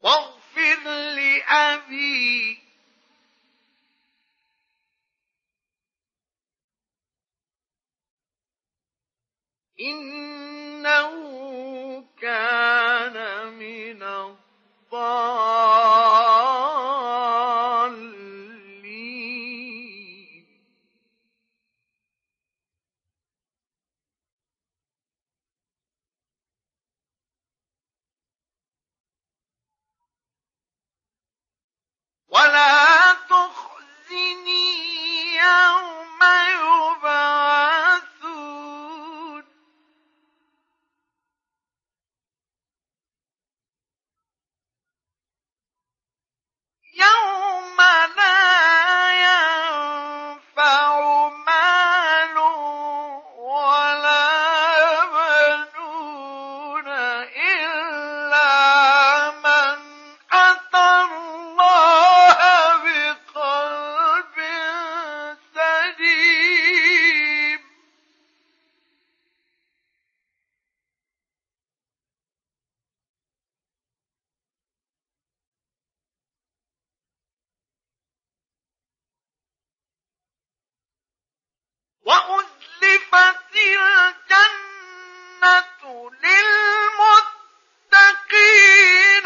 واغفر لأبي إنه كان من الضالين ولا تخزني يوم يبعثون يوم لا ينفع مال ولا بنون إلا من أتى الله بقلب سليم وأزلفت الجنة للمتقين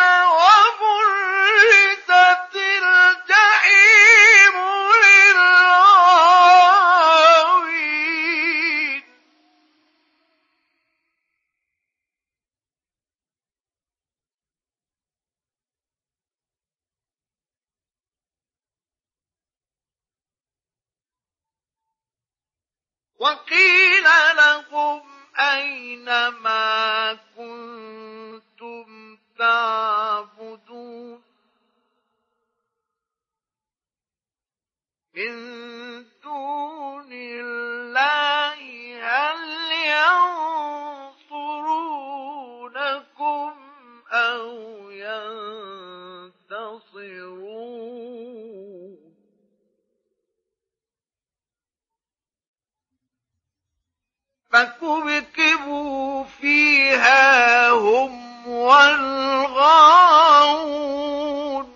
وبرزت الجحيم للغاوين وقيل لهم أين ما كنتم تعبدون من دون الله هل ينصرونكم أو ينتصرون فكبكبوا فيها هم والغاوون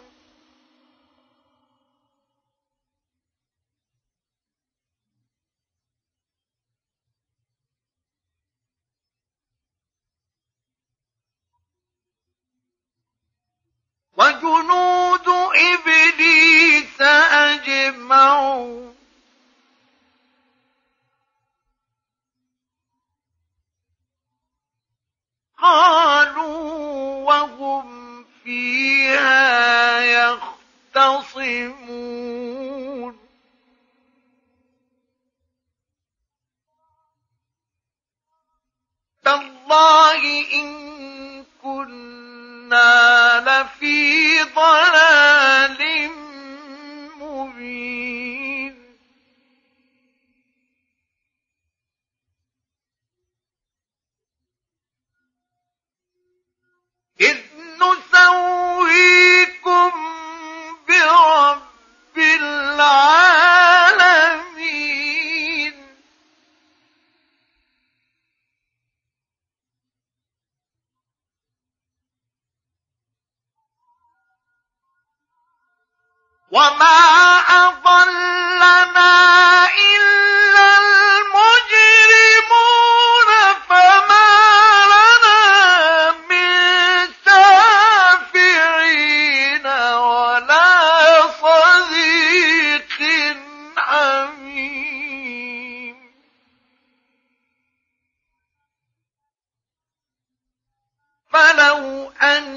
وجنود إبليس أجمعون قالوا وهم فيها يختصمون تالله إن كنا لفي ضلال مبين إذ نسويكم برب العالمين وما أضلنا إلا المجرمون فما لنا من شافعين ولا صديق حميم فلو أن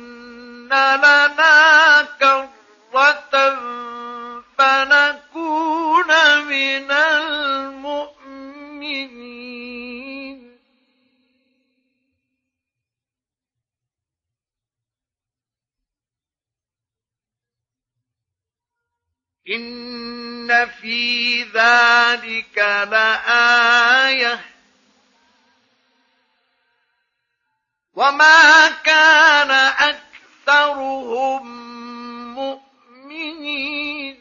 لنا كرة فنكون من المؤمنين إن في ذلك لآية وما كان أكثرهم مؤمنين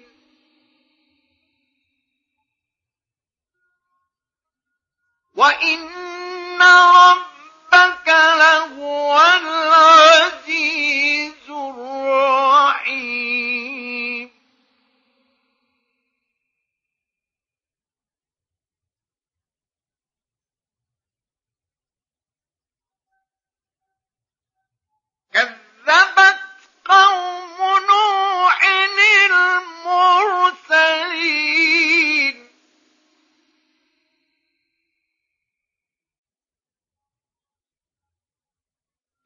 وإن ربك لهو العزيز الرحيم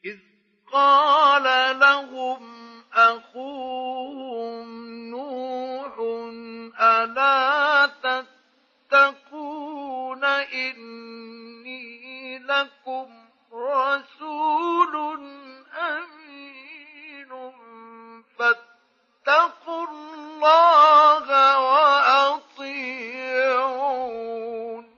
إذ قال لهم أخوهم نوح ألا تتقون إني لكم رسول أمين فاتقوا الله وأطيعون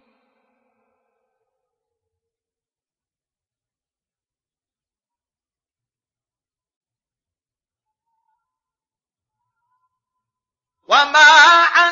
وما